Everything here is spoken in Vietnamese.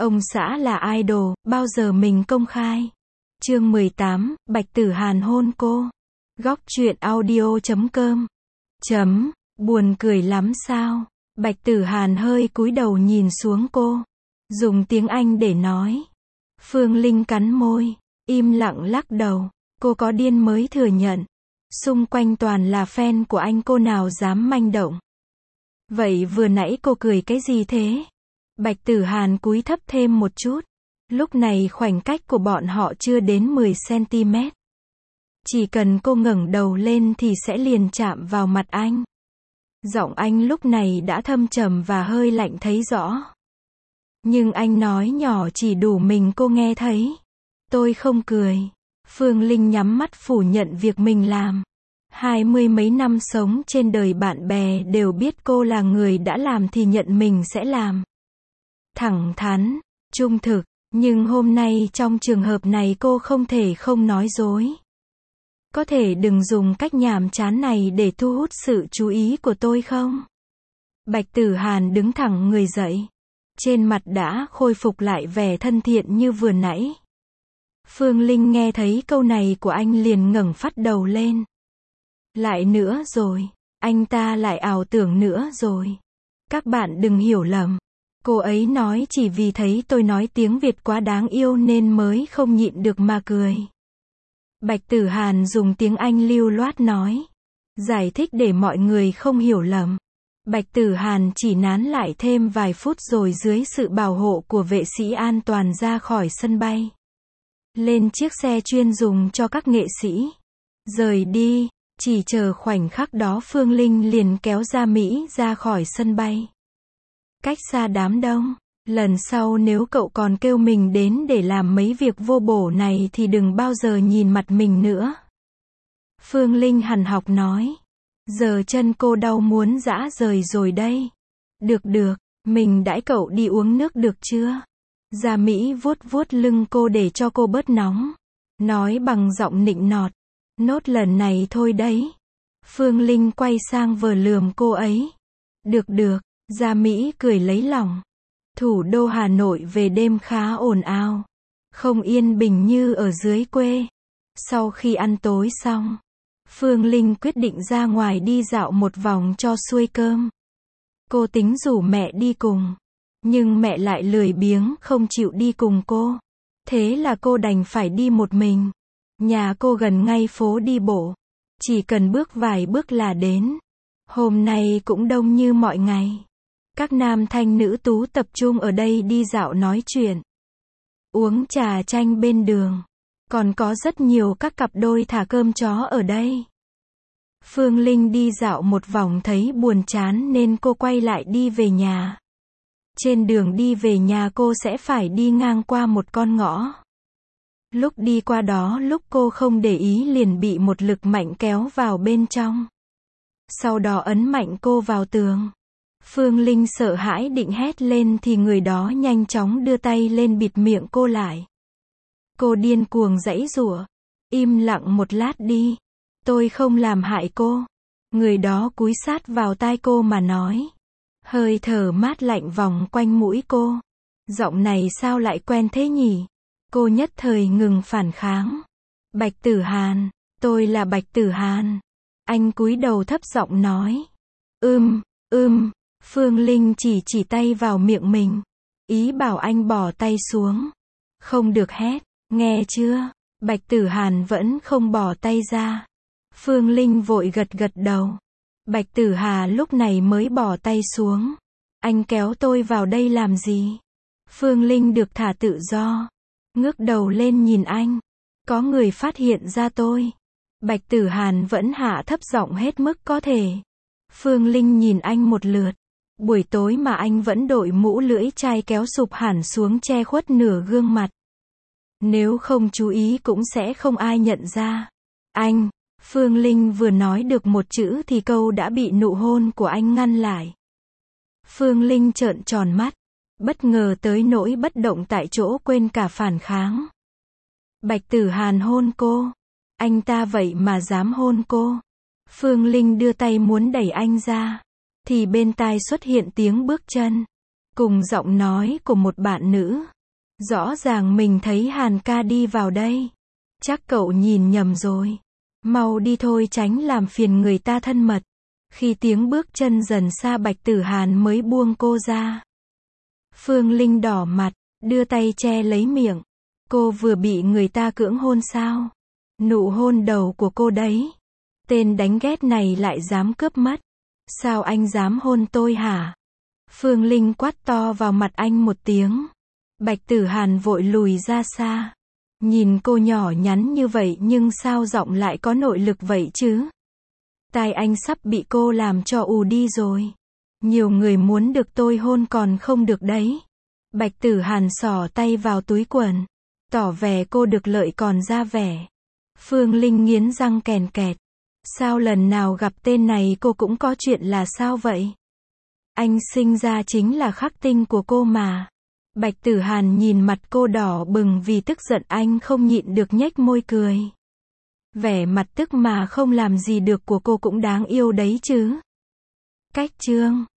Ông xã là idol, bao giờ mình công khai. Chương 18, Bạch Tử Hàn hôn cô. Góc truyện audio.com. Buồn cười lắm sao? Bạch Tử Hàn hơi cúi đầu nhìn xuống cô. Dùng tiếng Anh để nói. Phương Linh cắn môi, im lặng lắc đầu. Cô có điên mới thừa nhận. Xung quanh toàn là fan của anh, cô nào dám manh động. Vậy vừa nãy cô cười cái gì thế? Bạch Tử Hàn cúi thấp thêm một chút. Lúc này khoảnh cách của bọn họ chưa đến 10 cm. Chỉ cần cô ngẩng đầu lên thì sẽ liền chạm vào mặt anh. Giọng anh lúc này đã thâm trầm và hơi lạnh thấy rõ. Nhưng anh nói nhỏ chỉ đủ mình cô nghe thấy. Tôi không cười. Phương Linh nhắm mắt phủ nhận việc mình làm. 20 mấy năm sống trên đời, bạn bè đều biết cô là người đã làm thì nhận mình sẽ làm. Thẳng thắn, trung thực, nhưng hôm nay trong trường hợp này cô không thể không nói dối. Có thể đừng dùng cách nhàm chán này để thu hút sự chú ý của tôi không? Bạch Tử Hàn đứng thẳng người dậy. Trên mặt đã khôi phục lại vẻ thân thiện như vừa nãy. Phương Linh nghe thấy câu này của anh liền ngẩng phát đầu lên. Lại nữa rồi, anh ta lại ảo tưởng nữa rồi. Các bạn đừng hiểu lầm. Cô ấy nói chỉ vì thấy tôi nói tiếng Việt quá đáng yêu nên mới không nhịn được mà cười. Bạch Tử Hàn dùng tiếng Anh lưu loát nói. Giải thích để mọi người không hiểu lầm. Bạch Tử Hàn chỉ nán lại thêm vài phút rồi dưới sự bảo hộ của vệ sĩ an toàn ra khỏi sân bay. Lên chiếc xe chuyên dùng cho các nghệ sĩ. Rời đi, chỉ chờ khoảnh khắc đó Phương Linh liền kéo Gia Mỹ ra khỏi sân bay. Cách xa đám đông. Lần sau nếu cậu còn kêu mình đến để làm mấy việc vô bổ này thì đừng bao giờ nhìn mặt mình nữa. Phương Linh hằn học nói. Giờ chân cô đau muốn rã rời rồi đây. Được, mình đãi cậu đi uống nước được chưa? Gia Mỹ vuốt vuốt lưng cô để cho cô bớt nóng. Nói bằng giọng nịnh nọt. Nốt lần này thôi đấy. Phương Linh quay sang vờ lườm cô ấy. Được, Gia Mỹ cười lấy lòng. Thủ đô Hà Nội về đêm khá ồn ào. Không yên bình như ở dưới quê. Sau khi ăn tối xong, Phương Linh quyết định ra ngoài đi dạo một vòng cho xuôi cơm. Cô tính rủ mẹ đi cùng. Nhưng mẹ lại lười biếng không chịu đi cùng cô. Thế là cô đành phải đi một mình. Nhà cô gần ngay phố đi bộ. Chỉ cần bước vài bước là đến. Hôm nay cũng đông như mọi ngày. Các nam thanh nữ tú tập trung ở đây đi dạo nói chuyện. Uống trà chanh bên đường. Còn có rất nhiều các cặp đôi thả cơm chó ở đây. Phương Linh đi dạo một vòng thấy buồn chán nên cô quay lại đi về nhà. Trên đường đi về nhà cô sẽ phải đi ngang qua một con ngõ. Lúc đi qua đó lúc cô không để ý liền bị một lực mạnh kéo vào bên trong. Sau đó ấn mạnh cô vào tường. Phương Linh sợ hãi định hét lên thì người đó nhanh chóng đưa tay lên bịt miệng cô lại. Cô điên cuồng giãy giụa. Im lặng một lát đi. Tôi không làm hại cô. Người đó cúi sát vào tai cô mà nói. Hơi thở mát lạnh vòng quanh mũi cô. Giọng này sao lại quen thế nhỉ? Cô nhất thời ngừng phản kháng. Bạch Tử Hàn, tôi là Bạch Tử Hàn. Anh cúi đầu thấp giọng nói. Phương Linh chỉ tay vào miệng mình. Ý bảo anh bỏ tay xuống. Không được hét, nghe chưa? Bạch Tử Hàn vẫn không bỏ tay ra. Phương Linh vội gật đầu. Bạch Tử Hà lúc này mới bỏ tay xuống. Anh kéo tôi vào đây làm gì? Phương Linh được thả tự do. Ngước đầu lên nhìn anh. Có người phát hiện ra tôi. Bạch Tử Hàn vẫn hạ thấp giọng hết mức có thể. Phương Linh nhìn anh một lượt. Buổi tối mà anh vẫn đội mũ lưỡi chai kéo sụp hẳn xuống che khuất nửa gương mặt. Nếu không chú ý cũng sẽ không ai nhận ra. Anh, Phương Linh vừa nói được một chữ thì câu đã bị nụ hôn của anh ngăn lại. Phương Linh trợn tròn mắt. Bất ngờ tới nỗi bất động tại chỗ quên cả phản kháng. Bạch Tử Hàn hôn cô. Anh ta vậy mà dám hôn cô. Phương Linh đưa tay muốn đẩy anh ra. Thì bên tai xuất hiện tiếng bước chân. Cùng giọng nói của một bạn nữ. Rõ ràng mình thấy Hàn ca đi vào đây. Chắc cậu nhìn nhầm rồi. Mau đi thôi tránh làm phiền người ta thân mật. Khi tiếng bước chân dần xa Bạch Tử Hàn mới buông cô ra. Phương Linh đỏ mặt, đưa tay che lấy miệng. Cô vừa bị người ta cưỡng hôn sao? Nụ hôn đầu của cô đấy. Tên đánh ghét này lại dám cướp mất. Sao anh dám hôn tôi hả? Phương Linh quát to vào mặt anh một tiếng. Bạch Tử Hàn vội lùi ra xa. Nhìn cô nhỏ nhắn như vậy nhưng sao giọng lại có nội lực vậy chứ? Tai anh sắp bị cô làm cho ù đi rồi. Nhiều người muốn được tôi hôn còn không được đấy. Bạch Tử Hàn xỏ tay vào túi quần. Tỏ vẻ cô được lợi còn ra vẻ. Phương Linh nghiến răng kèn kẹt. Sao lần nào gặp tên này cô cũng có chuyện là sao vậy? Anh sinh ra chính là khắc tinh của cô mà. Bạch Tử Hàn nhìn mặt cô đỏ bừng vì tức giận anh không nhịn được nhếch môi cười. Vẻ mặt tức mà không làm gì được của cô cũng đáng yêu đấy chứ. Cách chương